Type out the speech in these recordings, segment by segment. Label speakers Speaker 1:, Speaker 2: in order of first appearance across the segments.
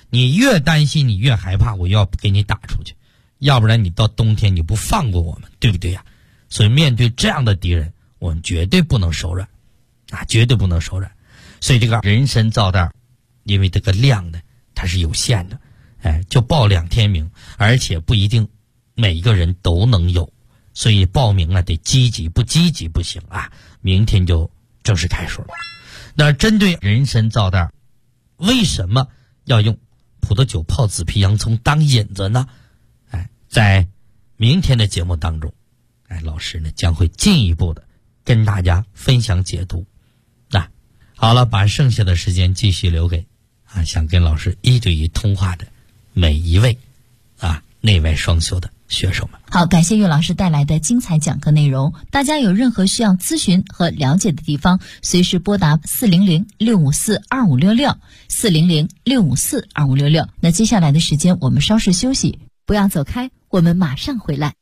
Speaker 1: 你越担心，你越害怕，我要给你打出去，要不然你到冬天你不放过我们，对不对呀？所以面对这样的敌人，我们绝对不能手软啊，绝对不能手软。所以这个人参皂袋，因为这个量呢它是有限的，就报2天名，而且不一定每一个人都能有，所以报名啊得积极，不积极不行啊。明天就正式开始了。那针对人参皂袋，为什么要用葡萄酒泡紫皮洋葱当引子呢？在明天的节目当中，老师呢将会进一步的跟大家分享解读。好了，把剩下的时间继续留给想跟老师1对1通话的每一位内外双修的学手们。
Speaker 2: 好，感谢岳老师带来的精彩讲课内容。大家有任何需要咨询和了解的地方，随时拨打400-654-2566 400-654-2566。那接下来的时间我们稍事休息，不要走开，我们马上回来。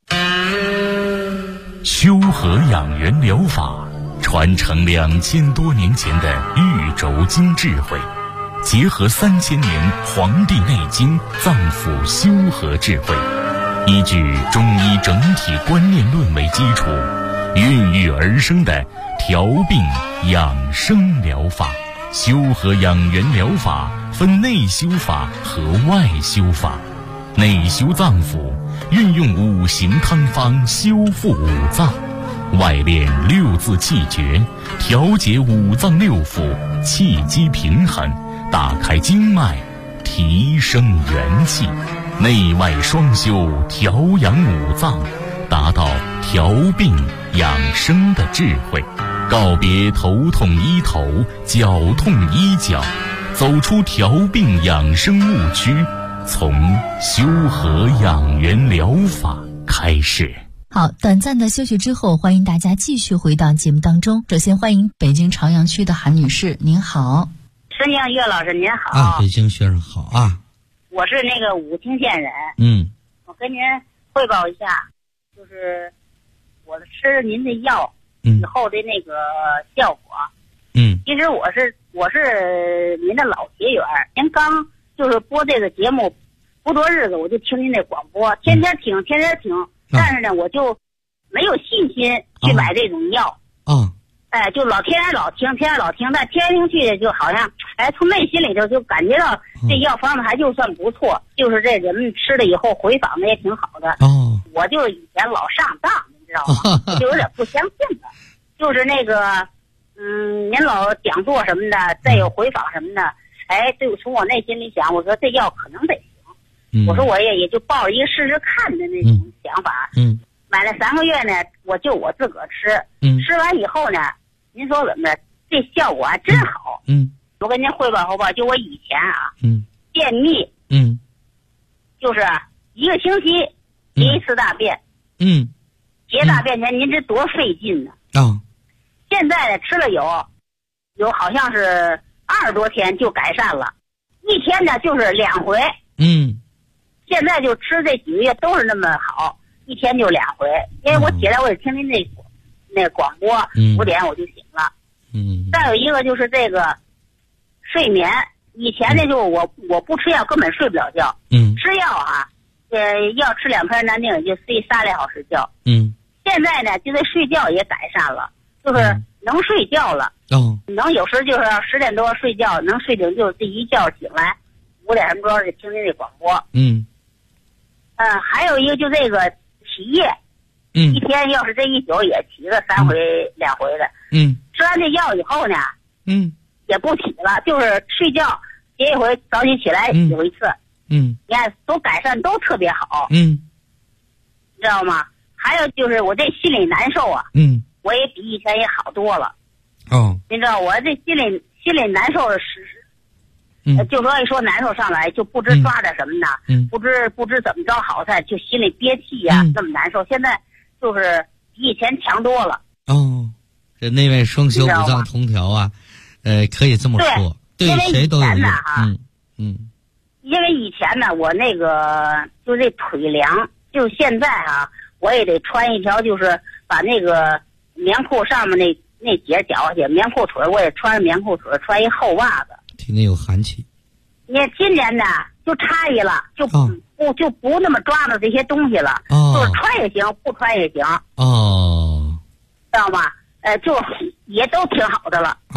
Speaker 3: 修和养元疗法传承2000多年前的玉轴经智慧，结合3000年《黄帝内经》脏腑修和智慧，依据中医整体观念论为基础，孕育而生的调病养生疗法。修和养元疗法分内修法和外修法。内修脏腑，运用5行汤方修复五脏；外练6字气诀，调节五脏六腑，气机平衡，打开经脉，提升元气。内外双修，调养五脏，达到调病养生的智慧。告别头痛医头，脚痛医脚，走出调病养生误区，从修和养元疗法开始。
Speaker 2: 好，短暂的休息之后，欢迎大家继续回到节目当中。首先欢迎北京朝阳区的韩女士，您好。
Speaker 4: 申阳岳老师您好。
Speaker 1: 北京学生好啊。
Speaker 4: 我是那个武清县人。我跟您汇报一下，就是我吃您的药以后的那个效果。其实我是您的老学员，您刚就是播这个节目不多日子，我就听您那广播，天天听，但是呢，我就没有信心去买这种药。就天天老听，但听去就好像从内心里头就感觉到这药方子还就算不错，就是这人们吃了以后回访的也挺好的。我就以前老上当，你知道吗？就有点不相信了。就是那个您老讲座什么的，再有回访什么的，就从我内心里想，我说这药可能得行。我说我也就抱着一个试试看的那种想法。买了3个月呢，我自个儿吃。吃完以后呢，您说怎么着？这效果还真好。我跟您汇报，就我以前便秘，就是1个星期结1次大便。结大便前您这多费劲呢。现在呢，吃了有好像是20多天就改善了，一天呢就是2回。现在就吃这几个月都是那么好，一天就2回。因为我起来我也听您那广播，5点我就醒了。再有一个就是这个睡眠，以前呢就我不吃药根本睡不了觉。吃药要吃2片南定也就睡3来小时觉。现在呢就这睡觉也改善了，就是能睡觉了。能有时就是10点多睡觉，能睡醒就这一觉醒来5点什么多就听您这广播。还有一个就这个起夜，一天要是这一宿也起个3回2回的。吃完这药以后呢，也不起了，就是睡觉结一回，早起起来有一次。你看都改善都特别好。你知道吗？还有就是我这心里难受啊。我也比以前也好多了。你知道我这心里难受的就说一说难受上来就不知抓着什么呢，不知怎么着好才就心里憋气呀，那么难受。现在就是比以前强多了。
Speaker 1: 这内外双修五脏同调啊，可以这么说，对谁都有用。
Speaker 4: 因为以前呢，我那个就这腿凉，就现在我也得穿一条，就是把那个棉裤上面那节绞下去，棉裤腿我也穿棉裤腿，穿一厚袜子。
Speaker 1: 体内有寒气。
Speaker 4: 你看今年呢， 就差异了，就不那么抓着这些东西了，就是穿也行，不穿也行。知道吗？就也都挺好的了。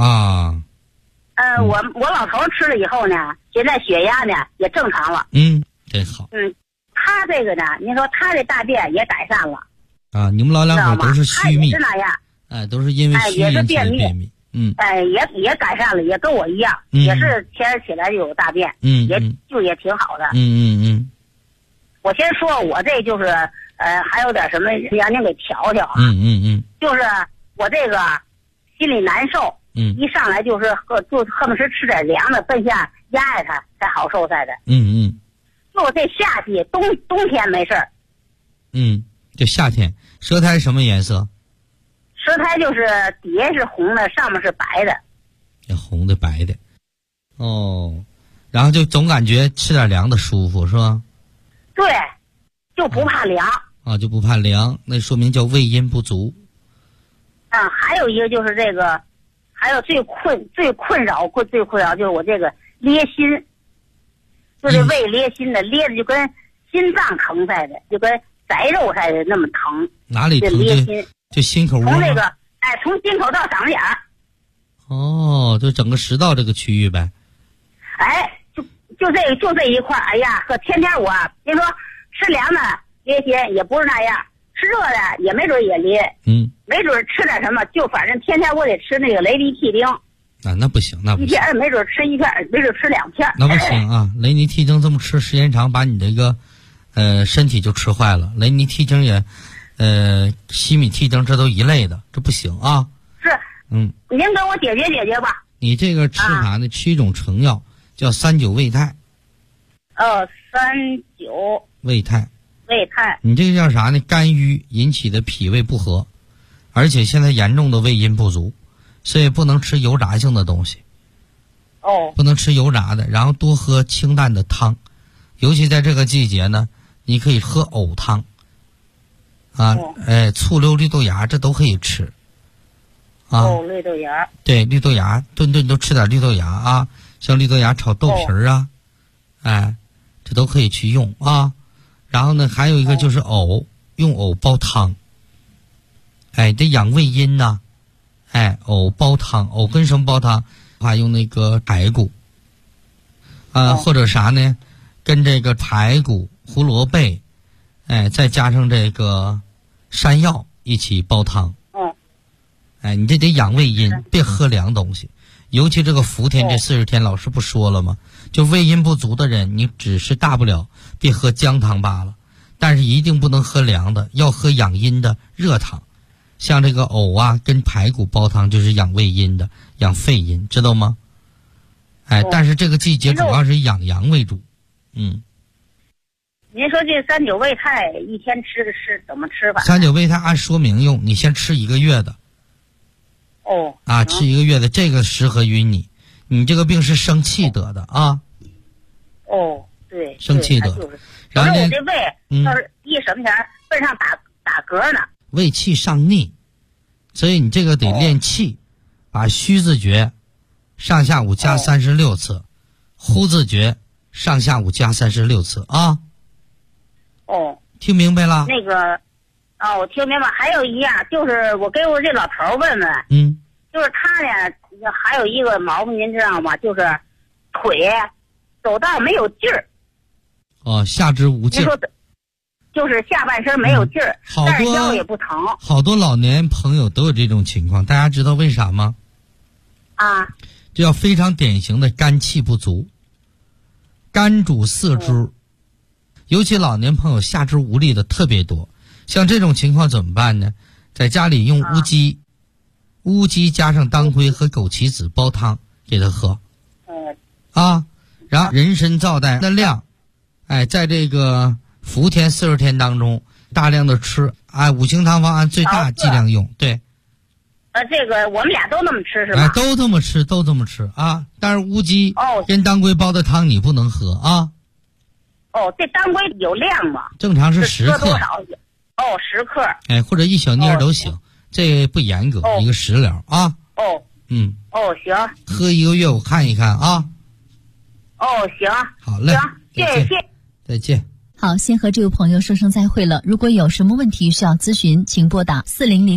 Speaker 4: 我老头吃了以后呢，现在血压呢也正常了。
Speaker 1: 真好。
Speaker 4: 他这个呢，您说他这大便也改善了。
Speaker 1: 你们老两口都是虚秘。
Speaker 4: 是那样。
Speaker 1: 都是因为虚引起的便秘。
Speaker 4: 也改善了，也跟我一样，也是天起来就有大便，也挺好的。我先说，我这就是还有点什么让您给调调啊。就是我这个心里难受，一上来就是恨不得吃点凉的，奔下压压它才好受才的。就这夏季冬天没事儿。
Speaker 1: 就夏天，舌苔什么颜色？
Speaker 4: 舌苔就是底下是红的，上面是白的。
Speaker 1: 红的白的。然后就总感觉吃点凉的舒服是吧？
Speaker 4: 对，就不怕凉。
Speaker 1: 就不怕凉，那说明叫胃阴不足。
Speaker 4: 还有一个就是这个，还有最困扰就是我这个咧心，就这胃咧心的，咧的就跟心脏疼似的，就跟宰肉似的那么疼。
Speaker 1: 哪里疼？
Speaker 4: 咧心
Speaker 1: 就心口窝。
Speaker 4: 从这个从心口到嗓子眼儿。
Speaker 1: 就整个食道这个区域呗。
Speaker 4: 就这一块，哎呀，可天天我您说吃凉的咧心也不是那样，吃热的也没准也咧。没准吃点什么，就反正天天我得吃那个雷尼替丁。
Speaker 1: 那不行，那不行。
Speaker 4: 一天没准吃一片，没准吃2片。
Speaker 1: 那不行啊！雷尼替丁这么吃时间长，把你这个身体就吃坏了。雷尼替丁也西米替丁这都一类的，这不行啊。
Speaker 4: 是。您给我解决吧。
Speaker 1: 你这个吃法呢，吃一种成药叫39胃泰。
Speaker 4: 39
Speaker 1: 胃泰。
Speaker 4: 你
Speaker 1: 这个叫啥呢？肝郁引起的脾胃不和，而且现在严重的胃阴不足，所以不能吃油炸性的东西。不能吃油炸的，然后多喝清淡的汤，尤其在这个季节呢，你可以喝藕汤。醋溜绿豆芽这都可以吃。
Speaker 4: 绿豆芽。
Speaker 1: 对，绿豆芽顿都吃点绿豆芽啊，像绿豆芽炒豆皮儿啊，这都可以去用啊。然后呢，还有一个就是藕，用藕煲汤。这养胃阴呐。藕煲汤，藕跟什么煲汤？用那个排骨。或者啥呢？跟这个排骨、胡萝卜，再加上这个山药一起煲汤。你这得养胃阴，别喝凉东西。尤其这个伏天这40天，老师不说了吗？就胃阴不足的人，你只是大不了别喝姜汤罢了，但是一定不能喝凉的，要喝养阴的热汤。像这个藕跟排骨煲汤就是养胃阴的，养肺阴，知道吗？但是这个季节主要是养阳为主。您
Speaker 4: 说这39胃泰一天吃怎么吃法
Speaker 1: ？39胃泰按说明用，你先吃1个月的。吃1个月的，这个适合于你。你这个病是生气得的啊。
Speaker 4: 对，
Speaker 1: 生气得。
Speaker 4: 然后我这胃要是一什么前奔上打嗝呢。
Speaker 1: 胃气上逆，所以你这个得练气，把虚字诀上下午加36次，呼字诀上下午加36次啊。听明白了？
Speaker 4: 那个我听明白。还有一样就是我给我这老头问问，就是他呢还有一个毛病您知道吗？就是腿走道没有劲儿。
Speaker 1: 下肢无劲儿。
Speaker 4: 就是下半身没有劲儿，但是腰也不疼。
Speaker 1: 好多老年朋友都有这种情况，大家知道为啥吗？这叫非常典型的肝气不足。肝主四肢，尤其老年朋友下肢无力的特别多。像这种情况怎么办呢？在家里用乌鸡，乌鸡加上当归和枸杞子煲汤给他喝。然后人参皂苷的量，在这个伏天40天当中大量的吃。五行汤方按最大剂量用。对。
Speaker 4: 这个我们俩都那么吃是吧？
Speaker 1: 都这么吃啊！但是乌鸡跟当归煲的汤你不能喝啊。
Speaker 4: 这当归有量吗？
Speaker 1: 正常是10克。
Speaker 4: 多少？10克。
Speaker 1: 或者一小妮儿都行，这不严格，一个食疗啊。
Speaker 4: 行。
Speaker 1: 喝1个月我看一看啊。
Speaker 4: 行。
Speaker 1: 好嘞。
Speaker 4: 行， 谢谢，
Speaker 1: 再见。
Speaker 2: 好，先和这位朋友说声再会了。如果有什么问题需要咨询，请拨打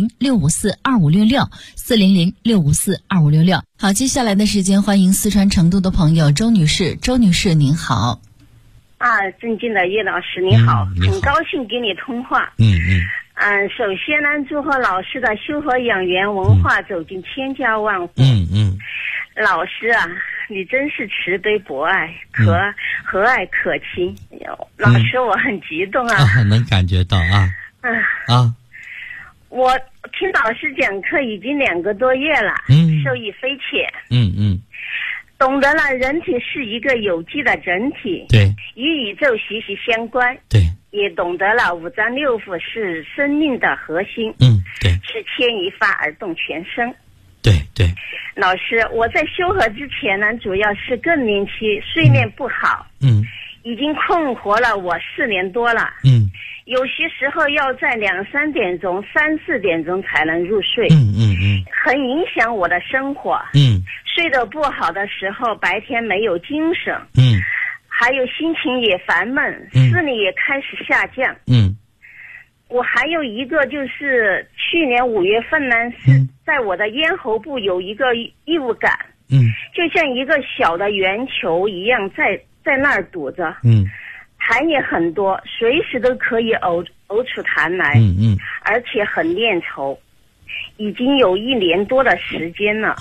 Speaker 2: 400-654-2566，400-654-2566。好，接下来的时间，欢迎四川成都的朋友周女士。周女士您好。
Speaker 5: 尊敬的叶老师您好，很高兴跟你通话。首先呢，祝贺老师的修和养元文化走进千家万户。老师啊，你真是慈悲博爱，和蔼可亲。老师，我很激动啊！
Speaker 1: 能感觉到
Speaker 5: 我听老师讲课已经2个多月了，受益匪浅。懂得了人体是一个有机的整体，
Speaker 1: 对，
Speaker 5: 与宇宙息息相关。
Speaker 1: 对，
Speaker 5: 也懂得了五脏六腑是生命的核心。
Speaker 1: 对，
Speaker 5: 是牵一发而动全身。
Speaker 1: 对。
Speaker 5: 老师，我在修和之前呢，主要是更年期睡眠不好。已经困惑了我4年多了。有些时候要在2、3点钟、3、4点钟才能入睡。很影响我的生活。睡得不好的时候，白天没有精神。还有心情也烦闷，视力也开始下降。我还有一个就是去年5月份呢，是在我的咽喉部有一个异物感。就像一个小的圆球一样在那儿堵着。痰也很多，随时都可以呕出痰来。而且很粘稠，已经有1年多的时间了。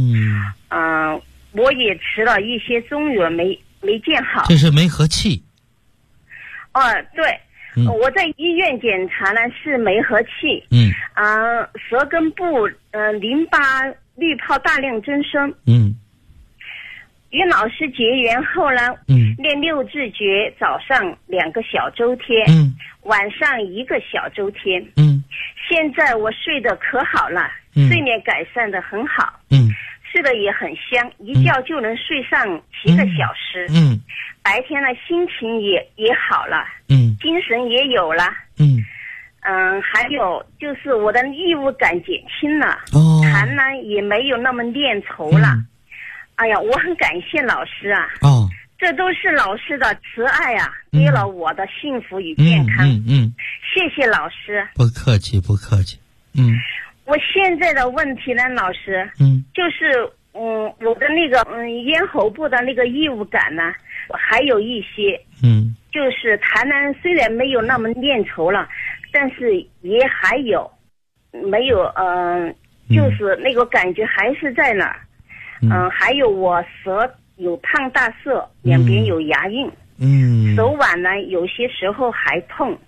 Speaker 5: 我也吃了一些中药，没见好。
Speaker 1: 这是没和气。
Speaker 5: 对。我在医院检查呢是没和气。舌根部淋巴滤泡大量增生。与老师结缘后呢，练6字诀，早上2个小周天，晚上1个小周天。现在我睡得可好了，睡眠改善得很好。睡得也很香，一觉就能睡上7个小时。白天呢心情也好了。精神也有了。还有就是我的异物感减轻了。痰呢也没有那么粘稠了。哎呀，我很感谢老师啊。这都是老师的慈爱啊，给了我的幸福与健康。谢谢老师。
Speaker 1: 不客气。
Speaker 5: 我现在的问题呢，老师，就是我的那个咽喉部的那个异物感呢，还有一些。就是痰呢虽然没有那么粘稠了，但是也还有没有就是那个感觉还是在那儿。还有我舌有胖大涩，两边有牙印。手腕呢有些时候还痛。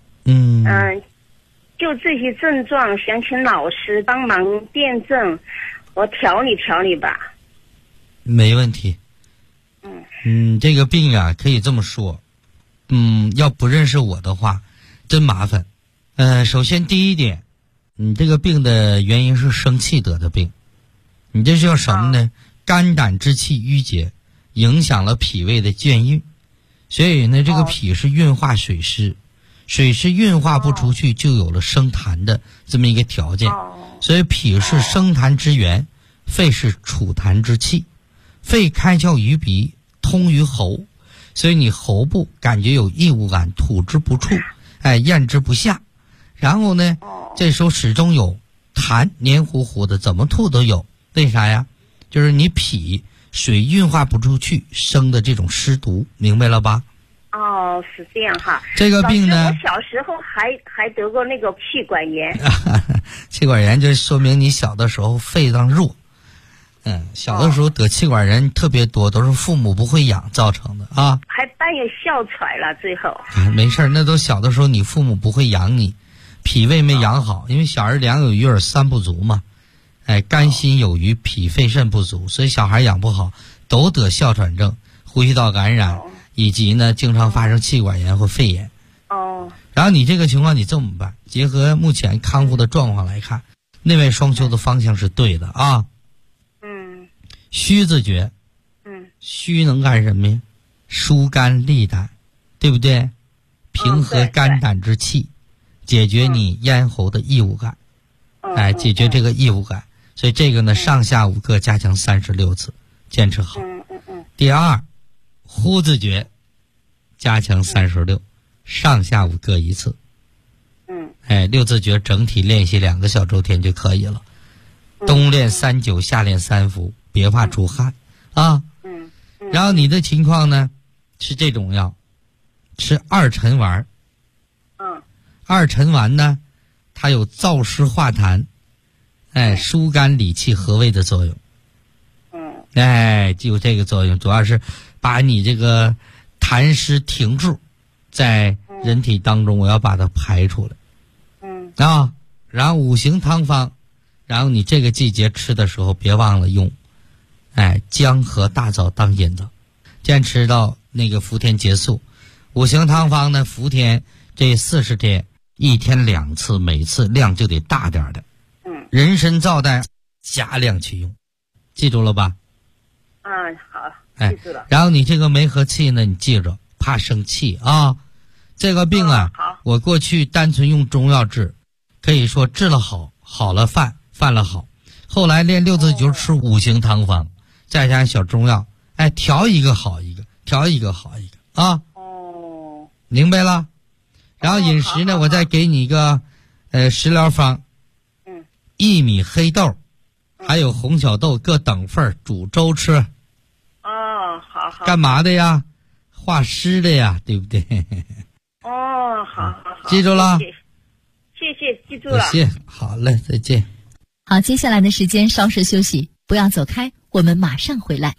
Speaker 5: 就这些症状，想请老师帮忙辩证，我调理吧。
Speaker 1: 没问题。这个病啊，可以这么说。要不认识我的话，真麻烦。首先第一点，你这个病的原因是生气得的病。你这叫什么呢？肝胆之气郁结，影响了脾胃的健运。所以呢，这个脾是运化水湿，水湿运化不出去，就有了生痰的这么一个条件。所以脾是生痰之源，肺是储痰之器。肺开窍于鼻，通于喉，所以你喉部感觉有异物感，吐之不出，咽之不下。然后呢，这时候始终有痰，黏糊糊的，怎么吐都有。为啥呀？就是你脾水运化不出去生的这种湿毒，明白了吧？
Speaker 5: 是这样哈。
Speaker 1: 这个病呢，
Speaker 5: 我小时候还得过那个气管炎。
Speaker 1: 气管炎就说明你小的时候肺脏弱。小的时候得气管炎特别多，都是父母不会养造成的啊。
Speaker 5: 还伴有哮喘了，最后。
Speaker 1: 没事，那都小的时候你父母不会养你，脾胃没养好，因为小儿两有余而三不足嘛。肝心有余，脾肺肾不足，所以小孩养不好都得哮喘症、呼吸道感染，以及呢经常发生气管炎或肺炎。然后你这个情况你这么办？结合目前康复的状况来看，内外双修的方向是对的啊。虚字诀。虚能干什么呀？疏肝利胆，对不对？平和肝胆之气，解决你咽喉的异物感。解决这个异物感。所以这个呢，上下5个加强36次，坚持好。第二，呼字诀。 加强36，上下午各一次。六字诀整体练习2个小周天就可以了。冬练3灸，夏练3伏，别怕出汗啊。然后你的情况呢，吃这种药，吃2陈丸。2陈丸呢，它有燥湿化痰，疏肝理气和胃的作用。就这个作用，主要是把你这个痰湿停住，在人体当中，我要把它排出来。然后5行汤方，然后你这个季节吃的时候别忘了用，姜和大枣当引子，坚持到那个伏天结束。5行汤方呢，伏天这40天，1天2次，每次量就得大点的。人参皂苷加量去用，记住了吧？
Speaker 5: 好，记住了。
Speaker 1: 然后你这个没和气呢，你记着，怕生气啊。这个病啊，我过去单纯用中药治，可以说治了好，好了犯了好。后来练6字灸，吃5行汤方，再加上小中药，调一个好一个，调一个好一个啊。明白了。然后饮食呢，我再给你一个食疗方。薏米、黑豆，还有红小豆各等份煮粥吃。
Speaker 5: 好。
Speaker 1: 干嘛的呀？化湿的呀，对不对？
Speaker 5: 好，
Speaker 1: 记住了。
Speaker 5: 谢谢，记住了。
Speaker 1: 好嘞，再见。
Speaker 2: 好，接下来的时间稍事休息，不要走开，我们马上回来。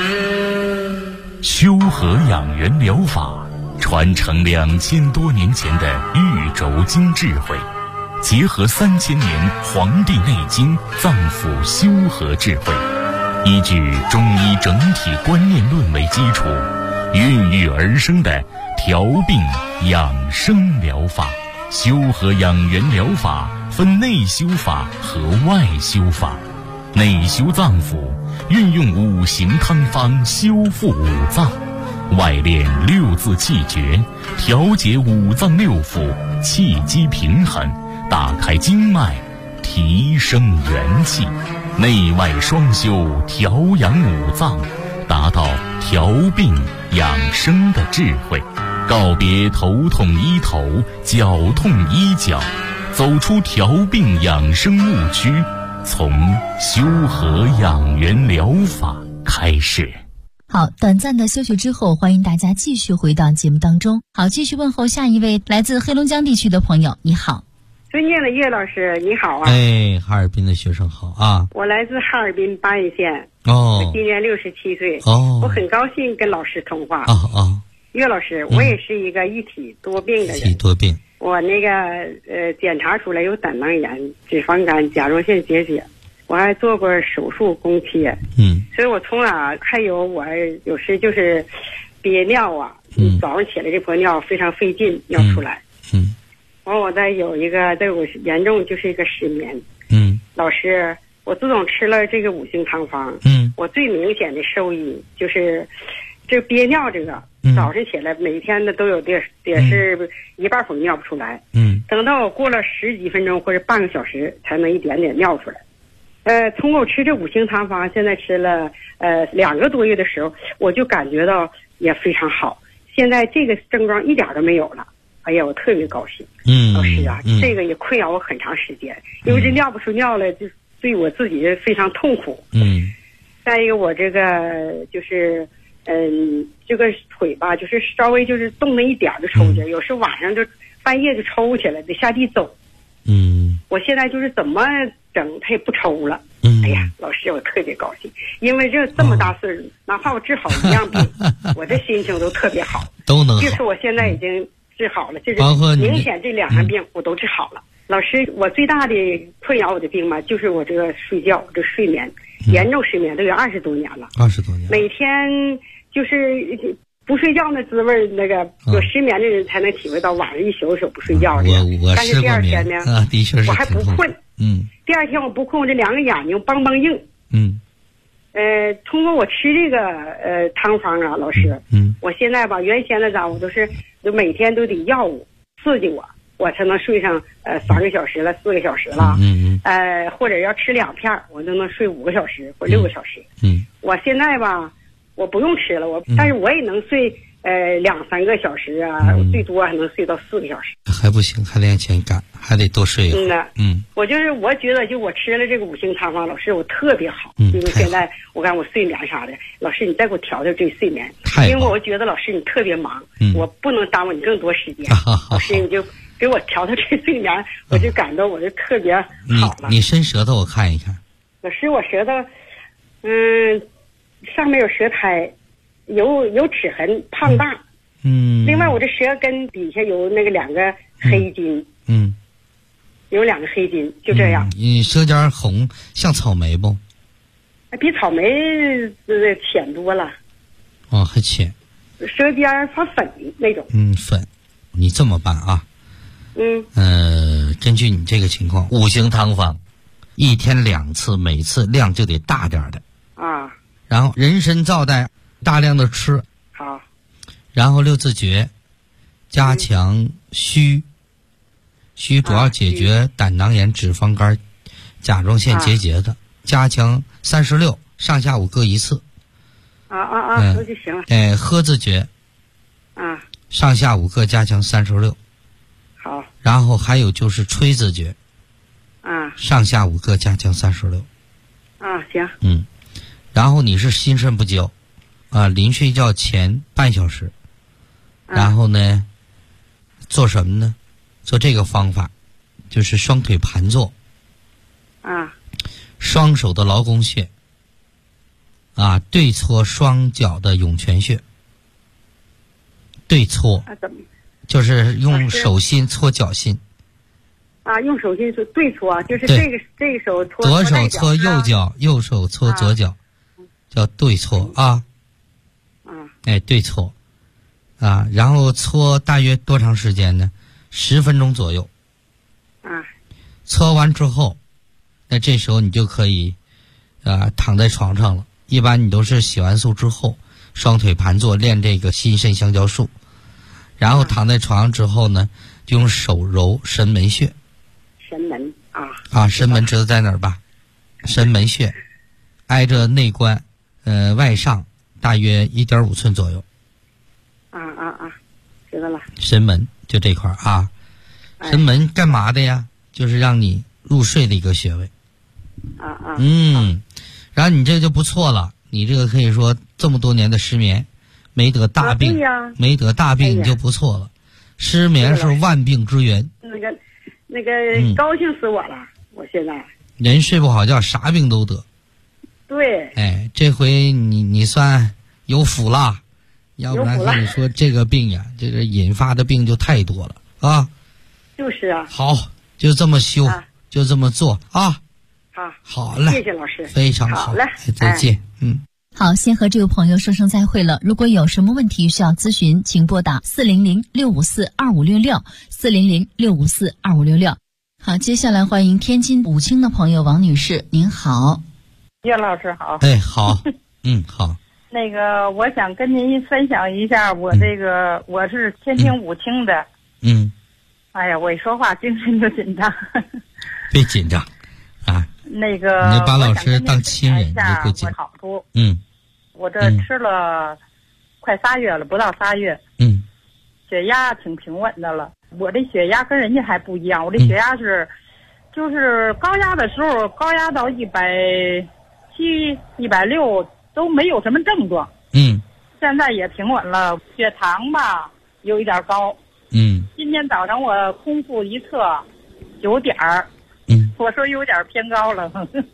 Speaker 3: 修和养元疗法传承2000多年前的玉轴经智慧，结合3000年《黄帝内经》脏腑修和智慧，依据中医整体观念论为基础，孕育而生的调病养生疗法。修和养元疗法分内修法和外修法。内修脏腑，运用5行汤方修复5脏；外练6字气诀，调节5脏6腑，气机平衡，打开经脉，提升元气。内外双修，调养5脏，达到调病养生的智慧。告别头痛医头，脚痛医脚，走出调病养生误区，从修和养元疗法开始。
Speaker 2: 好，短暂的休息之后，欢迎大家继续回到节目当中。好，继续问候下一位来自黑龙江地区的朋友，你好。
Speaker 6: 尊敬的叶老师，你好啊！
Speaker 1: 哈尔滨的学生好啊！
Speaker 6: 我来自哈尔滨巴彦县，今年67岁。我很高兴跟老师通话。岳老师，我也是一个一体多病的人。
Speaker 1: 一体多病。
Speaker 6: 我那个检查出来有胆囊炎、脂肪肝、甲状腺结节，我还做过手术宫切。所以我从还有我有时就是憋尿啊，早上起来这泡尿非常费劲尿出来。完我再有一个，对我严重就是一个失眠。老师，我自从吃了这个5行汤方，我最明显的受益就是这憋尿这个。早上起来每天的都有也是一半桶尿不出来。等到我过了10几分钟或者半个小时才能一点点尿出来。通过我吃这5行汤方，现在吃了2个多月的时候，我就感觉到也非常好。现在这个症状一点都没有了。哎呀，我特别高兴。老师啊，这个也困扰我很长时间，因为这尿不出尿来，就对我自己非常痛苦。再一个，我这个就是这个腿吧，就是稍微就是动那一点就抽筋，有时晚上就半夜就抽起来，得下地走。我现在就是怎么整它也不抽了。哎呀，老师，我特别高兴，因为这么大岁数，哪怕我治好一样病，我这心情都特别好。
Speaker 1: 都能好。
Speaker 6: 就是我现在已经治好了，就是明显这2样病我都治好了。老师，我最大的困扰我的病嘛，就是我这个睡觉，这睡眠严重失眠都有20多年了。
Speaker 1: 20多年。
Speaker 6: 每天就是不睡觉那滋味，那个有失眠的人才能体会到晚上一宿不睡觉的。但是第二天呢，
Speaker 1: 的确是
Speaker 6: 我还不困。第二天我不困，我这2个眼睛梆梆硬。通过我吃这个汤方啊，老师，我现在吧，原先的我都是就每天都得药物刺激我才能睡上3个小时了4个小时了。或者要吃2片，我就能睡5个小时或6个小时。我现在吧，我不用吃了，但是我也能睡 2-3个小时啊，最多还能睡到4个小时。
Speaker 1: 还不行，还得往前赶，还得多睡一会儿。
Speaker 6: 我觉得就我吃了这个5星汤方，老师我特别好。就是现在我看我睡眠啥的，老师你再给我调调这睡眠，因为我觉得老师你特别忙，我不能耽误你更多时间。老师你就给我调调这睡眠，我就感到我就特别好了。
Speaker 1: 你伸舌头我看一看。
Speaker 6: 老师我舌头，上面有舌苔。有齿痕，胖大，另外我这舌根底下有那个2个黑筋，有2个黑筋，就这样。
Speaker 1: 你舌尖红，像草莓不？
Speaker 6: 比草莓浅多了。
Speaker 1: 哦，还浅。
Speaker 6: 舌尖发粉那种。
Speaker 1: 粉。你这么办啊？根据你这个情况，5星汤方，1天2次，每次量就得大点的
Speaker 6: 啊。
Speaker 1: 然后人参皂苷。大量的吃
Speaker 6: 好，
Speaker 1: 然后6字诀，加强虚主要解决胆囊炎、脂肪肝、甲状腺结节的，加强36，上下午各1次。
Speaker 6: 都就行了。
Speaker 1: 喝字诀，上下午各加强36。
Speaker 6: 好。
Speaker 1: 然后还有就是吹字诀，上下午各加强36。
Speaker 6: 行。
Speaker 1: 然后你是心肾不交。临睡觉前半小时，然后呢，做什么呢？做这个方法，就是双腿盘坐，双手的劳宫穴，对搓双脚的涌泉穴，对搓，就是用手心搓脚心。
Speaker 6: 用手心对搓，就是这个手搓
Speaker 1: 左手搓右脚，右手搓左脚，叫对搓啊。对搓，然后搓大约多长时间呢？10分钟左右。搓完之后，那这时候你就可以，躺在床上了。一般你都是洗完漱之后，双腿盘坐练这个心肾相交术，然后躺在床上之后呢，就用手揉神门穴。
Speaker 6: 神门
Speaker 1: 神门知道在哪儿吧？神门穴，挨着内关，外上。大约1.5寸左右。
Speaker 6: 知道了。
Speaker 1: 神门就这块神门干嘛的呀？就是让你入睡的一个穴位。然后你这就不错了，你这个可以说这么多年的失眠，没得大病，没得大病你就不错了。失眠是万病之源。
Speaker 6: 那个高兴死我了，我现在。
Speaker 1: 人睡不好觉，啥病都得。
Speaker 6: 对。
Speaker 1: 这回你算有福了，要不然跟你说这个病呀，这个引发的病就太多了
Speaker 6: 就是
Speaker 1: 好，就这么修，就这么做好嘞，
Speaker 6: 谢谢老师，
Speaker 1: 非常好
Speaker 6: 嘞，
Speaker 1: 再见。
Speaker 2: 好，先和这位朋友说声再会了。如果有什么问题需要咨询，请拨打400-654-2566，400-654-2566。好，接下来欢迎天津武清的朋友王女士，您好。
Speaker 7: 岳老师好。
Speaker 1: 好。好。
Speaker 7: 那个，我想跟您分享一下我我是天津武清的。哎呀，我一说话精神就紧张。
Speaker 1: 别紧张
Speaker 7: 那个，
Speaker 1: 你把老师当亲人，你就不紧
Speaker 7: 好处。我这吃了快3月了，不到3月。血压挺平稳的了。我这血压跟人家还不一样，我这血压就是高压的时候，高压到170、160都没有什么症状。现在也平稳了。血糖吧有一点高。今天早上我空腹一测9点儿。我说有点偏高了。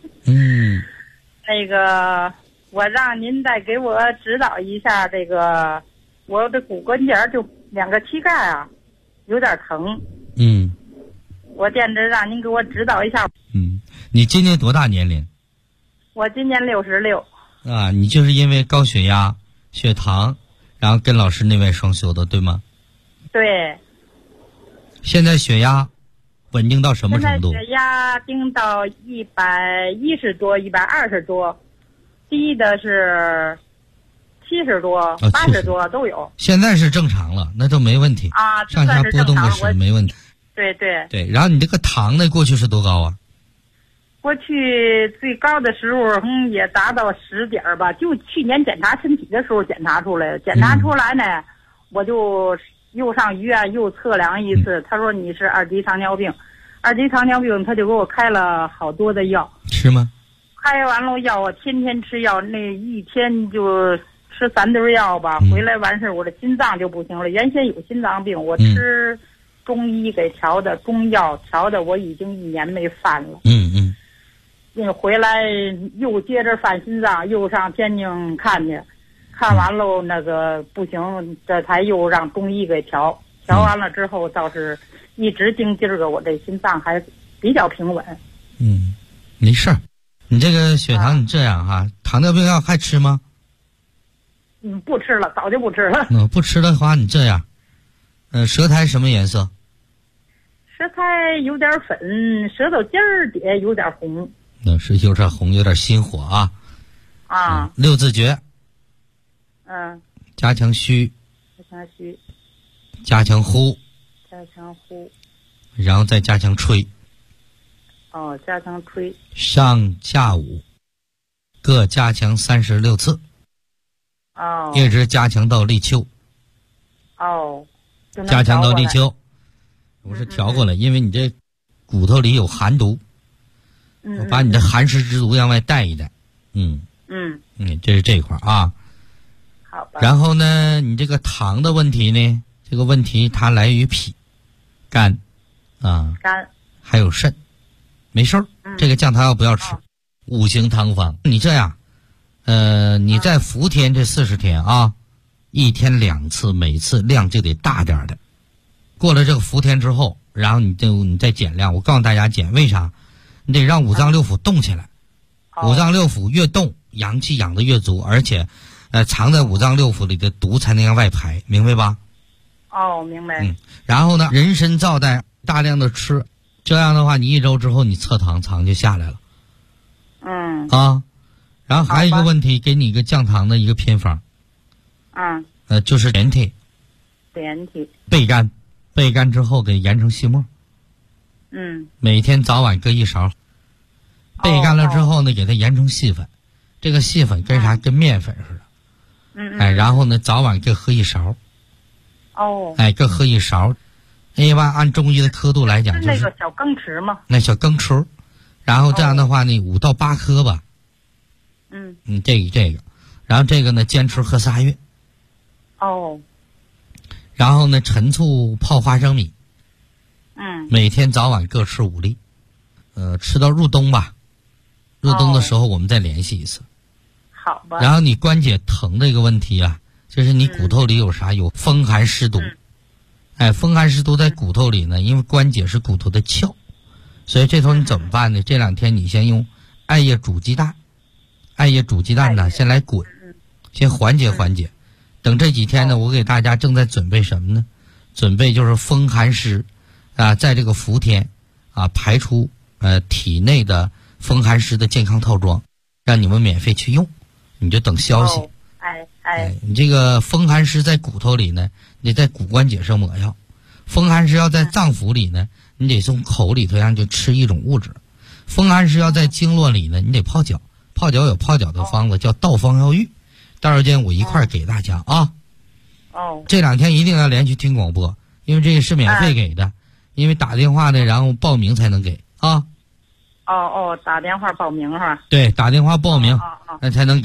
Speaker 7: 那个，我让您再给我指导一下这个，我的骨关节就2个膝盖有点疼。我惦着让您给我指导一下。
Speaker 1: 你今年多大年龄？
Speaker 7: 我今年66。
Speaker 1: 你就是因为高血压、血糖，然后跟老师内外双修的，对吗？
Speaker 7: 对。
Speaker 1: 现在血压稳定到什么程度？
Speaker 7: 现在血压定到110多、120多，低的是70多、80多都有。
Speaker 1: 现在是正常了，那都没问题上下波动的是没问题。对。然后你这个糖呢，过去是多高啊？
Speaker 7: 过去最高的时候也达到10点吧，就去年检查身体的时候检查出来了。检查出来呢我就又上医院又测量一次，他说你是2级糖尿病，2级糖尿病，他就给我开了好多的药。
Speaker 1: 是吗？
Speaker 7: 开完了药，我天天吃药，那一天就吃3堆药吧。回来完事我的心脏就不行了。原先有心脏病，我吃中医给调的，中药调的，我已经1年没犯了。回来又接着犯心脏，又上天津看去，看完了那个不行，这才又让中医给调完了之后，倒是一直盯今儿个我这心脏还比较平稳。
Speaker 1: 没事儿。你这个血糖你这样哈，糖尿病药还吃吗？
Speaker 7: 不吃了，早就不吃了。
Speaker 1: 不吃的话，你这样，舌苔什么颜色？
Speaker 7: 舌苔有点粉，舌头尖儿底下有点红。
Speaker 1: 是有点红，有点心火啊。6字诀。加强虚。加强呼。然后再加强吹。
Speaker 7: 加强吹。
Speaker 1: 上下午各加强36次。一直加强到立秋。加强到立秋。我是调过来，因为你这骨头里有寒毒，我把你的寒湿之毒向外带一带。这是这一块啊。
Speaker 7: 好吧。
Speaker 1: 然后呢，你这个糖的问题呢，这个问题它来于脾、肝
Speaker 7: 肝
Speaker 1: 还有肾。没事儿，这个降糖药不要吃。5行汤方，你这样，你在伏天这40天啊，1天2次，每次量就得大点的。过了这个伏天之后，然后你再减量。我告诉大家减，为啥？你得让5脏6腑动起来。5脏6腑越动，阳气养得越足，而且藏在5脏6腑里的毒才能向外排，明白吧？
Speaker 7: 明白。
Speaker 1: 然后呢，人参皂苷大量的吃，这样的话你1周之后你测糖就下来了。然后还有一个问题，给你一个降糖的一个偏方。就是连体。焙干之后给研成细末。每天早晚各1勺。焙干了之后呢，给它研成细粉。这个细粉跟啥？跟面粉似的。然后呢，早晚各喝1勺。各喝1勺。一般按中医的刻度来讲，就是
Speaker 7: 那个小羹匙吗？
Speaker 1: 那小羹匙。然后这样的话呢，5到8颗吧。这个，然后这个呢，坚持喝3月。然后呢，陈醋泡花生米。每天早晚各吃5粒。吃到入冬吧。入冬的时候我们再联系一次。
Speaker 7: 好吧。
Speaker 1: 然后你关节疼的一个问题啊，就是你骨头里有啥？有风寒湿毒。风寒湿毒在骨头里呢，因为关节是骨头的鞘，所以这头你怎么办呢？这2天你先用艾叶煮鸡蛋。艾叶煮鸡蛋呢，先来滚，先缓解缓解。等这几天呢，我给大家正在准备什么呢？准备就是风寒湿在这个伏天排出体内的风寒湿的健康套装，让你们免费去用，你就等消息。你这个风寒湿在骨头里呢，你在骨关节上抹药；风寒湿要在脏腑里呢，你得从口里头上就吃一种物质；风寒湿要在经络里呢，你得泡脚。泡脚有泡脚的方子，叫道方药浴。到时间我一块给大家啊。这2天一定要连续听广播，因为这个是免费给的，因为打电话呢，然后报名才能给啊。
Speaker 7: 打电话报名是吧？
Speaker 1: 对，打电话报名，那才能给。